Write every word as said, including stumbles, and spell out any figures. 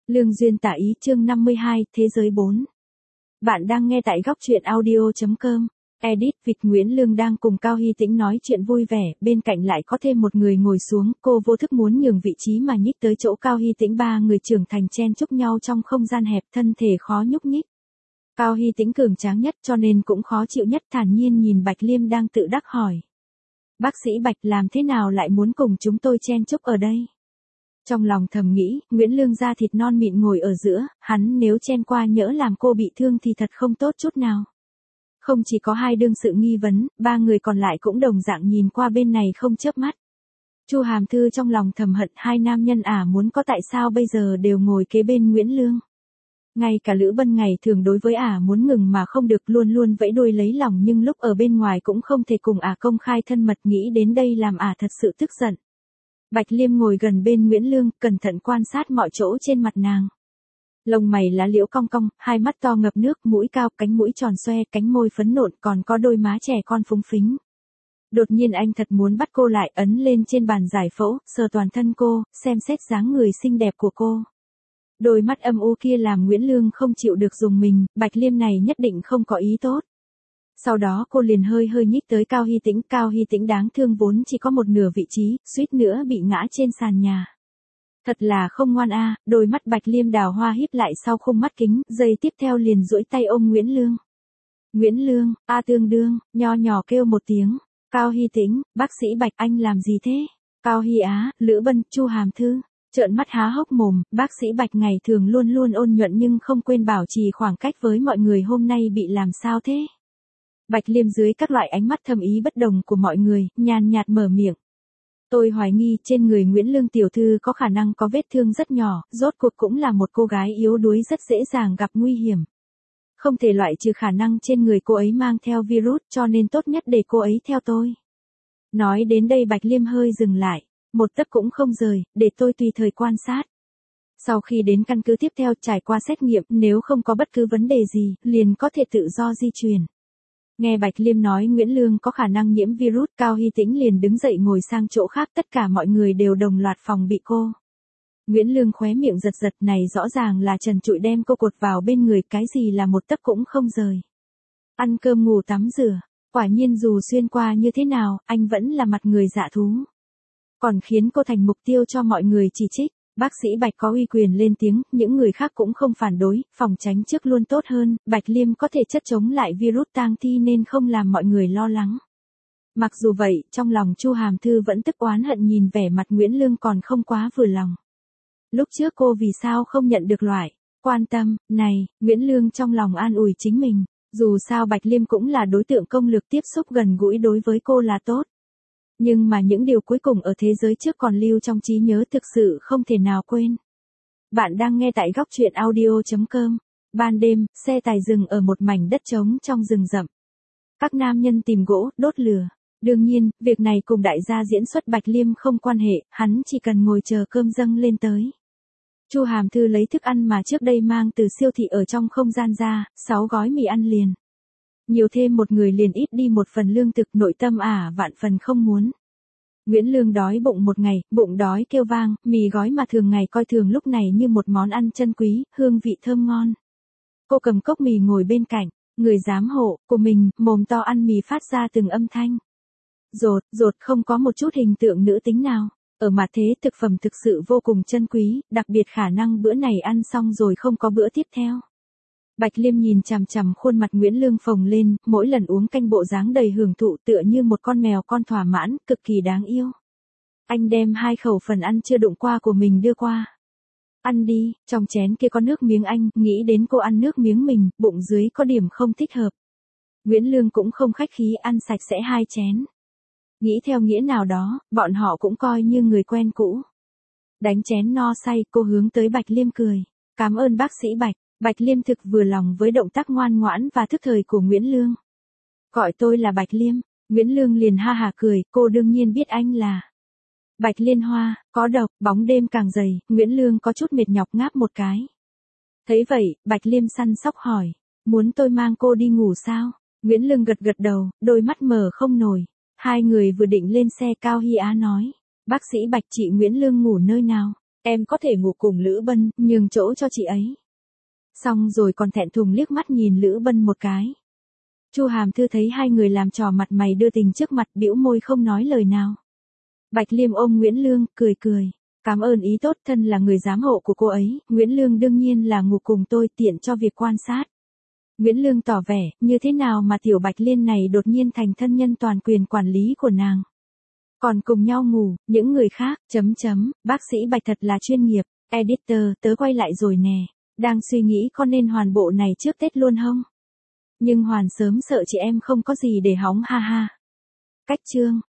Lương duyên tả ý chương năm mươi hai, Thế giới bốn. Bạn đang nghe tại góc truyện audio.com. Edit Vịt Nguyễn Lương đang cùng Cao Hy Tĩnh nói chuyện vui vẻ, bên cạnh lại có thêm một người ngồi xuống, cô vô thức muốn nhường vị trí mà nhích tới chỗ Cao Hy Tĩnh. Ba người trưởng thành chen chúc nhau trong không gian hẹp, thân thể khó nhúc nhích. Cao Hy Tĩnh cường tráng nhất cho nên cũng khó chịu nhất, thản nhiên nhìn Bạch Liêm đang tự đắc hỏi. Bác sĩ Bạch làm thế nào lại muốn cùng chúng tôi chen chúc ở đây? Trong lòng thầm nghĩ, Nguyễn Lương da thịt non mịn ngồi ở giữa, hắn nếu chen qua nhỡ làm cô bị thương thì thật không tốt chút nào. Không chỉ có hai đương sự nghi vấn, ba người còn lại cũng đồng dạng nhìn qua bên này không chớp mắt. Chu Hàm Thư trong lòng thầm hận hai nam nhân ả muốn có tại sao bây giờ đều ngồi kế bên Nguyễn Lương. Ngay cả Lữ Bân ngày thường đối với ả muốn ngừng mà không được, luôn luôn vẫy đuôi lấy lòng, nhưng lúc ở bên ngoài cũng không thể cùng ả công khai thân mật, nghĩ đến đây làm ả thật sự tức giận. Bạch Liêm ngồi gần bên Nguyễn Lương, cẩn thận quan sát mọi chỗ trên mặt nàng. Lông mày lá liễu cong cong, hai mắt to ngập nước, mũi cao, cánh mũi tròn xoe, cánh môi phấn nộn, còn có đôi má trẻ con phúng phính. Đột nhiên anh thật muốn bắt cô lại, ấn lên trên bàn giải phẫu, sờ toàn thân cô, xem xét dáng người xinh đẹp của cô. Đôi mắt âm u kia làm Nguyễn Lương không chịu được dùng mình, Bạch Liêm này nhất định không có ý tốt. Sau đó cô liền hơi hơi nhích tới Cao Hy Tĩnh. Cao Hy Tĩnh đáng thương vốn chỉ có một nửa vị trí, suýt nữa bị ngã trên sàn nhà. Thật là không ngoan a. À, đôi mắt Bạch Liêm đào hoa híp lại sau khung mắt kính, giây tiếp theo liền duỗi tay ôm Nguyễn Lương. Nguyễn Lương, a tương đương, nho nhỏ kêu một tiếng. Cao Hy Tĩnh, bác sĩ Bạch anh làm gì thế? Cao Hy Á, Lữ Bân, Chu Hàm Thư. Trợn mắt há hốc mồm, bác sĩ Bạch ngày thường luôn luôn ôn nhuận nhưng không quên bảo trì khoảng cách với mọi người, hôm nay bị làm sao thế? Bạch Liêm dưới các loại ánh mắt thâm ý bất đồng của mọi người, nhàn nhạt mở miệng. Tôi hoài nghi trên người Nguyễn Lương tiểu thư có khả năng có vết thương rất nhỏ, rốt cuộc cũng là một cô gái yếu đuối rất dễ dàng gặp nguy hiểm. Không thể loại trừ khả năng trên người cô ấy mang theo virus, cho nên tốt nhất để cô ấy theo tôi. Nói đến đây Bạch Liêm hơi dừng lại, một tấc cũng không rời, để tôi tùy thời quan sát. Sau khi đến căn cứ tiếp theo trải qua xét nghiệm, nếu không có bất cứ vấn đề gì, liền có thể tự do di chuyển. Nghe Bạch Liêm nói Nguyễn Lương có khả năng nhiễm virus, Cao Hy Tĩnh liền đứng dậy ngồi sang chỗ khác, tất cả mọi người đều đồng loạt phòng bị cô. Nguyễn Lương khóe miệng giật giật, này rõ ràng là trần trụi đem cô cột vào bên người, cái gì là một tấc cũng không rời. Ăn cơm ngủ tắm rửa, quả nhiên dù xuyên qua như thế nào, anh vẫn là mặt người dạ thú. Còn khiến cô thành mục tiêu cho mọi người chỉ trích. Bác sĩ Bạch có uy quyền lên tiếng, những người khác cũng không phản đối, phòng tránh trước luôn tốt hơn, Bạch Liêm có thể chất chống lại virus tang thi nên không làm mọi người lo lắng. Mặc dù vậy, trong lòng Chu Hàm Thư vẫn tức oán hận nhìn vẻ mặt Nguyễn Lương còn không quá vừa lòng. Lúc trước cô vì sao không nhận được loại quan tâm này, Nguyễn Lương trong lòng an ủi chính mình, dù sao Bạch Liêm cũng là đối tượng công lực, tiếp xúc gần gũi đối với cô là tốt. Nhưng mà những điều cuối cùng ở thế giới trước còn lưu trong trí nhớ, thực sự không thể nào quên. Bạn đang nghe tại góc truyện audio.com. Ban đêm, xe tài dừng ở một mảnh đất trống trong rừng rậm. Các nam nhân tìm gỗ, đốt lửa. Đương nhiên, việc này cùng đại gia diễn xuất Bạch Liêm không quan hệ, hắn chỉ cần ngồi chờ cơm dâng lên tới. Chu Hàm Thư lấy thức ăn mà trước đây mang từ siêu thị ở trong không gian ra, sáu gói mì ăn liền. Nhiều thêm một người liền ít đi một phần lương thực, nội tâm ả vạn phần không muốn. Nguyễn Lương đói bụng một ngày, bụng đói kêu vang, mì gói mà thường ngày coi thường lúc này như một món ăn chân quý, hương vị thơm ngon. Cô cầm cốc mì ngồi bên cạnh, người giám hộ của mình, mồm to ăn mì phát ra từng âm thanh. Rột, rột, không có một chút hình tượng nữ tính nào. Ở mặt thế thực phẩm thực sự vô cùng chân quý, đặc biệt khả năng bữa này ăn xong rồi không có bữa tiếp theo. Bạch Liêm nhìn chằm chằm khuôn mặt Nguyễn Lương phồng lên, mỗi lần uống canh bộ dáng đầy hưởng thụ, tựa như một con mèo con thỏa mãn, cực kỳ đáng yêu. Anh đem hai khẩu phần ăn chưa đụng qua của mình đưa qua. Ăn đi, trong chén kia có nước miếng anh, nghĩ đến cô ăn nước miếng mình, bụng dưới có điểm không thích hợp. Nguyễn Lương cũng không khách khí, ăn sạch sẽ hai chén. Nghĩ theo nghĩa nào đó, bọn họ cũng coi như người quen cũ. Đánh chén no say, cô hướng tới Bạch Liêm cười. Cảm ơn bác sĩ Bạch. Bạch Liêm thực vừa lòng với động tác ngoan ngoãn và thức thời của Nguyễn Lương. Gọi tôi là Bạch Liêm. Nguyễn Lương liền ha hả cười, cô đương nhiên biết anh là Bạch Liên Hoa, có độc, bóng đêm càng dày, Nguyễn Lương có chút mệt nhọc ngáp một cái. Thấy vậy, Bạch Liêm săn sóc hỏi, muốn tôi mang cô đi ngủ sao? Nguyễn Lương gật gật đầu, đôi mắt mở không nổi. Hai người vừa định lên xe, Cao Hy Á nói, bác sĩ Bạch, chị Nguyễn Lương ngủ nơi nào? Em có thể ngủ cùng Lữ Bân, nhường chỗ cho chị ấy. Xong rồi còn thẹn thùng liếc mắt nhìn Lữ Bân một cái. Chu Hàm Thư thấy hai người làm trò mặt mày đưa tình trước mặt, bĩu môi không nói lời nào. Bạch Liêm ôm Nguyễn Lương, cười cười. Cảm ơn ý tốt, thân là người giám hộ của cô ấy, Nguyễn Lương đương nhiên là ngủ cùng tôi, tiện cho việc quan sát. Nguyễn Lương tỏ vẻ, như thế nào mà tiểu Bạch Liên này đột nhiên thành thân nhân toàn quyền quản lý của nàng. Còn cùng nhau ngủ, những người khác, chấm chấm, bác sĩ Bạch thật là chuyên nghiệp, editor, tớ quay lại rồi nè, đang suy nghĩ có nên hoàn bộ này trước Tết luôn không? Nhưng Hoàn sớm sợ chị em không có gì để hóng ha ha. Cách chương